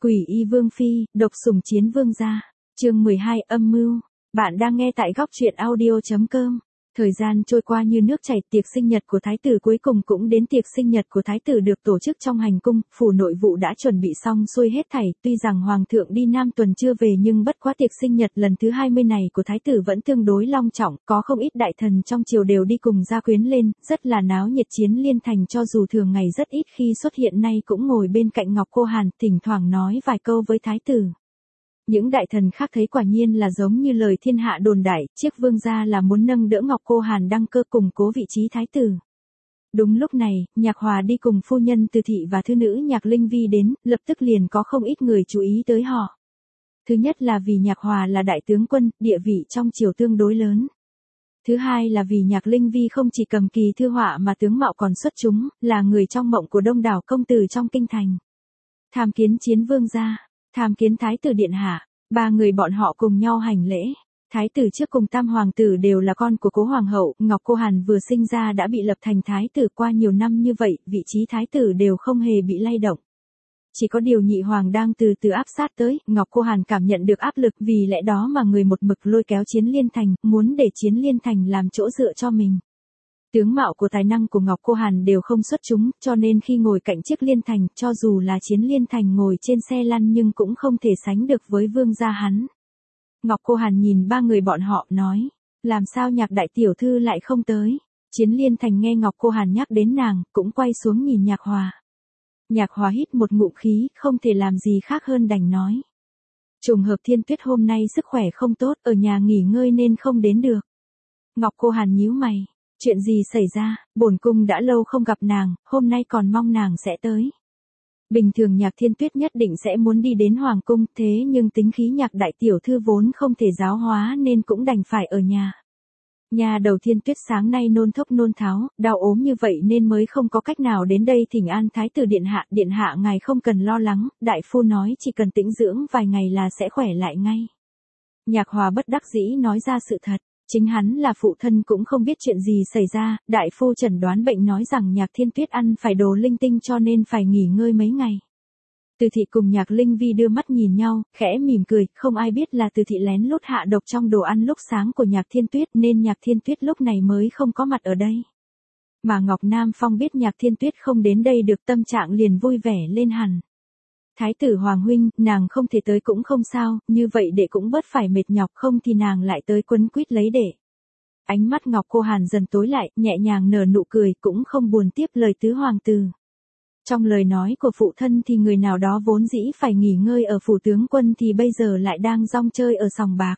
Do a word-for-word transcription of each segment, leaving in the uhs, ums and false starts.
Quỷ y vương phi, độc sủng chiến vương gia. Chương mười hai, âm mưu. Bạn đang nghe tại góc truyện audio chấm com. Thời gian trôi qua như nước chảy, tiệc sinh nhật của thái tử cuối cùng cũng đến. Tiệc sinh nhật của thái tử được tổ chức trong hành cung, phủ nội vụ đã chuẩn bị xong xuôi hết thảy. Tuy rằng hoàng thượng đi Nam tuần chưa về nhưng bất quá tiệc sinh nhật lần thứ hai mươi này của thái tử vẫn tương đối long trọng, có không ít đại thần trong triều đều đi cùng gia quyến lên, rất là náo nhiệt. Chiến Liên Thành cho dù thường ngày rất ít khi xuất hiện nay cũng ngồi bên cạnh Ngọc Cô Hàn, thỉnh thoảng nói vài câu với thái tử. Những đại thần khác thấy quả nhiên là giống như lời thiên hạ đồn đại, chiếc vương gia là muốn nâng đỡ Ngọc Cô Hàn đăng cơ củng cố vị trí thái tử. Đúng lúc này, Nhạc Hòa đi cùng phu nhân Từ Thị và thư nữ Nhạc Linh Vi đến, lập tức liền có không ít người chú ý tới họ. Thứ nhất là vì Nhạc Hòa là đại tướng quân, địa vị trong triều tương đối lớn. Thứ hai là vì Nhạc Linh Vi không chỉ cầm kỳ thư họa mà tướng mạo còn xuất chúng, là người trong mộng của đông đảo công tử trong kinh thành. Tham kiến chiến vương gia. Tham kiến thái tử điện hạ. Ba người bọn họ cùng nhau hành lễ. Thái tử trước cùng tam hoàng tử đều là con của cố hoàng hậu, Ngọc Cô Hàn vừa sinh ra đã bị lập thành thái tử. Qua nhiều năm như vậy, vị trí thái tử đều không hề bị lay động. Chỉ có điều nhị hoàng đang từ từ áp sát tới, Ngọc Cô Hàn cảm nhận được áp lực, vì lẽ đó mà người một mực lôi kéo Chiến Liên Thành, muốn để Chiến Liên Thành làm chỗ dựa cho mình. Tướng mạo của tài năng của Ngọc Cô Hàn đều không xuất chúng, cho nên khi ngồi cạnh chiếc Liên Thành, cho dù là Chiến Liên Thành ngồi trên xe lăn nhưng cũng không thể sánh được với vương gia hắn. Ngọc Cô Hàn nhìn ba người bọn họ, nói, làm sao Nhạc đại tiểu thư lại không tới? Chiến Liên Thành nghe Ngọc Cô Hàn nhắc đến nàng, cũng quay xuống nhìn Nhạc Hòa. Nhạc Hòa hít một ngụm khí, không thể làm gì khác hơn đành nói. Trùng hợp Thiên Tuyết hôm nay sức khỏe không tốt, ở nhà nghỉ ngơi nên không đến được. Ngọc Cô Hàn nhíu mày. Chuyện gì xảy ra, bổn cung đã lâu không gặp nàng, hôm nay còn mong nàng sẽ tới. Bình thường Nhạc Thiên Tuyết nhất định sẽ muốn đi đến hoàng cung, thế nhưng tính khí Nhạc đại tiểu thư vốn không thể giáo hóa nên cũng đành phải ở nhà. Nhà đầu Thiên Tuyết sáng nay nôn thốc nôn tháo, đau ốm như vậy nên mới không có cách nào đến đây thỉnh an thái tử điện hạ. Điện hạ ngài không cần lo lắng, đại phu nói chỉ cần tĩnh dưỡng vài ngày là sẽ khỏe lại ngay. Nhạc Hòa bất đắc dĩ nói ra sự thật. Chính hắn là phụ thân cũng không biết chuyện gì xảy ra, đại phu chẩn đoán bệnh nói rằng Nhạc Thiên Tuyết ăn phải đồ linh tinh cho nên phải nghỉ ngơi mấy ngày. Từ Thị cùng Nhạc Linh Vi đưa mắt nhìn nhau, khẽ mỉm cười, không ai biết là Từ Thị lén lút hạ độc trong đồ ăn lúc sáng của Nhạc Thiên Tuyết nên Nhạc Thiên Tuyết lúc này mới không có mặt ở đây. Mà Ngọc Nam Phong biết Nhạc Thiên Tuyết không đến đây được, tâm trạng liền vui vẻ lên hẳn. Thái tử Hoàng huynh, nàng không thể tới cũng không sao, như vậy đệ cũng bớt phải mệt nhọc, không thì nàng lại tới quấn quýt lấy đệ. Ánh mắt Ngọc Cô Hàn dần tối lại, nhẹ nhàng nở nụ cười, cũng không buồn tiếp lời tứ hoàng tử. Trong lời nói của phụ thân thì người nào đó vốn dĩ phải nghỉ ngơi ở phủ tướng quân thì bây giờ lại đang rong chơi ở sòng bạc.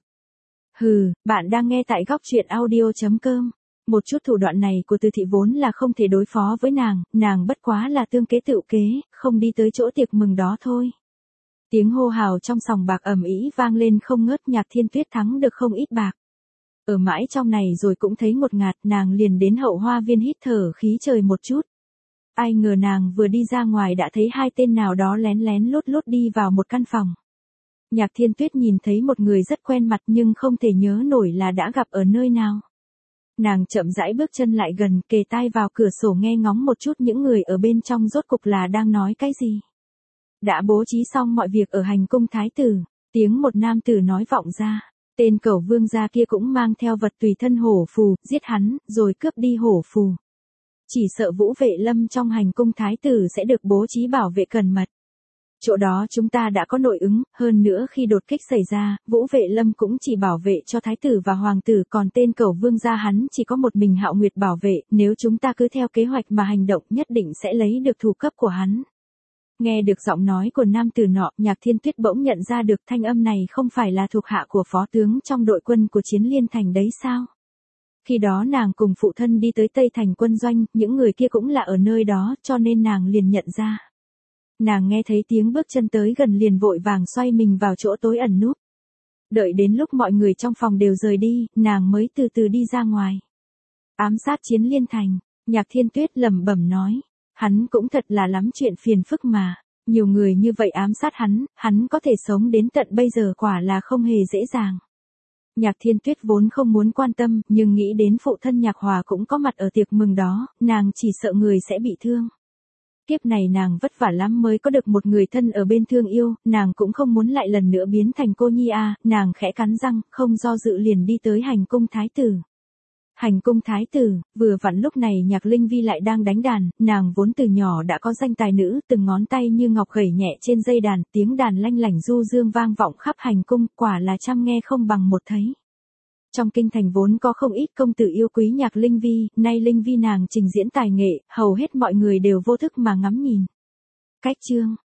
Hừ, bạn đang nghe tại góc truyện audio chấm com. Một chút thủ đoạn này của Từ Thị vốn là không thể đối phó với nàng, nàng bất quá là tương kế tựu kế, không đi tới chỗ tiệc mừng đó thôi. Tiếng hô hào trong sòng bạc ầm ĩ vang lên không ngớt. Nhạc Thiên Tuyết thắng được không ít bạc. Ở mãi trong này rồi cũng thấy ngột ngạt, nàng liền đến hậu hoa viên hít thở khí trời một chút. Ai ngờ nàng vừa đi ra ngoài đã thấy hai tên nào đó lén lén lút lút đi vào một căn phòng. Nhạc Thiên Tuyết nhìn thấy một người rất quen mặt nhưng không thể nhớ nổi là đã gặp ở nơi nào. Nàng chậm rãi bước chân lại gần, kề tai vào cửa sổ nghe ngóng một chút những người ở bên trong rốt cục là đang nói cái gì. Đã bố trí xong mọi việc ở hành cung thái tử, tiếng một nam tử nói vọng ra. Tên cẩu vương gia kia cũng mang theo vật tùy thân hổ phù, giết hắn, rồi cướp đi hổ phù. Chỉ sợ Vũ Vệ Lâm trong hành cung thái tử sẽ được bố trí bảo vệ cẩn mật. Chỗ đó chúng ta đã có nội ứng, hơn nữa khi đột kích xảy ra, Vũ Vệ Lâm cũng chỉ bảo vệ cho thái tử và hoàng tử, còn tên cẩu vương gia hắn chỉ có một mình Hạo Nguyệt bảo vệ, nếu chúng ta cứ theo kế hoạch mà hành động nhất định sẽ lấy được thủ cấp của hắn. Nghe được giọng nói của nam tử nọ, Nhạc Thiên Tuyết bỗng nhận ra được thanh âm này không phải là thuộc hạ của phó tướng trong đội quân của Chiến Liên Thành đấy sao? Khi đó nàng cùng phụ thân đi tới Tây Thành quân doanh, những người kia cũng là ở nơi đó cho nên nàng liền nhận ra. Nàng nghe thấy tiếng bước chân tới gần liền vội vàng xoay mình vào chỗ tối ẩn núp. Đợi đến lúc mọi người trong phòng đều rời đi, nàng mới từ từ đi ra ngoài. Ám sát Chiến Liên Thành, Nhạc Thiên Tuyết lẩm bẩm nói. Hắn cũng thật là lắm chuyện phiền phức mà. Nhiều người như vậy ám sát hắn, hắn có thể sống đến tận bây giờ quả là không hề dễ dàng. Nhạc Thiên Tuyết vốn không muốn quan tâm, nhưng nghĩ đến phụ thân Nhạc Hòa cũng có mặt ở tiệc mừng đó, nàng chỉ sợ người sẽ bị thương. Kiếp này nàng vất vả lắm mới có được một người thân ở bên thương yêu, nàng cũng không muốn lại lần nữa biến thành cô nhi a, nàng khẽ cắn răng, không do dự liền đi tới hành cung thái tử. Hành cung thái tử, vừa vặn lúc này Nhạc Linh Vi lại đang đánh đàn, nàng vốn từ nhỏ đã có danh tài nữ, từng ngón tay như ngọc gảy nhẹ trên dây đàn, tiếng đàn lanh lảnh du dương vang vọng khắp hành cung, quả là trăm nghe không bằng một thấy. Trong kinh thành vốn có không ít công tử yêu quý Nhạc Linh Vi, nay Linh Vi nàng trình diễn tài nghệ, hầu hết mọi người đều vô thức mà ngắm nhìn. Cách chương,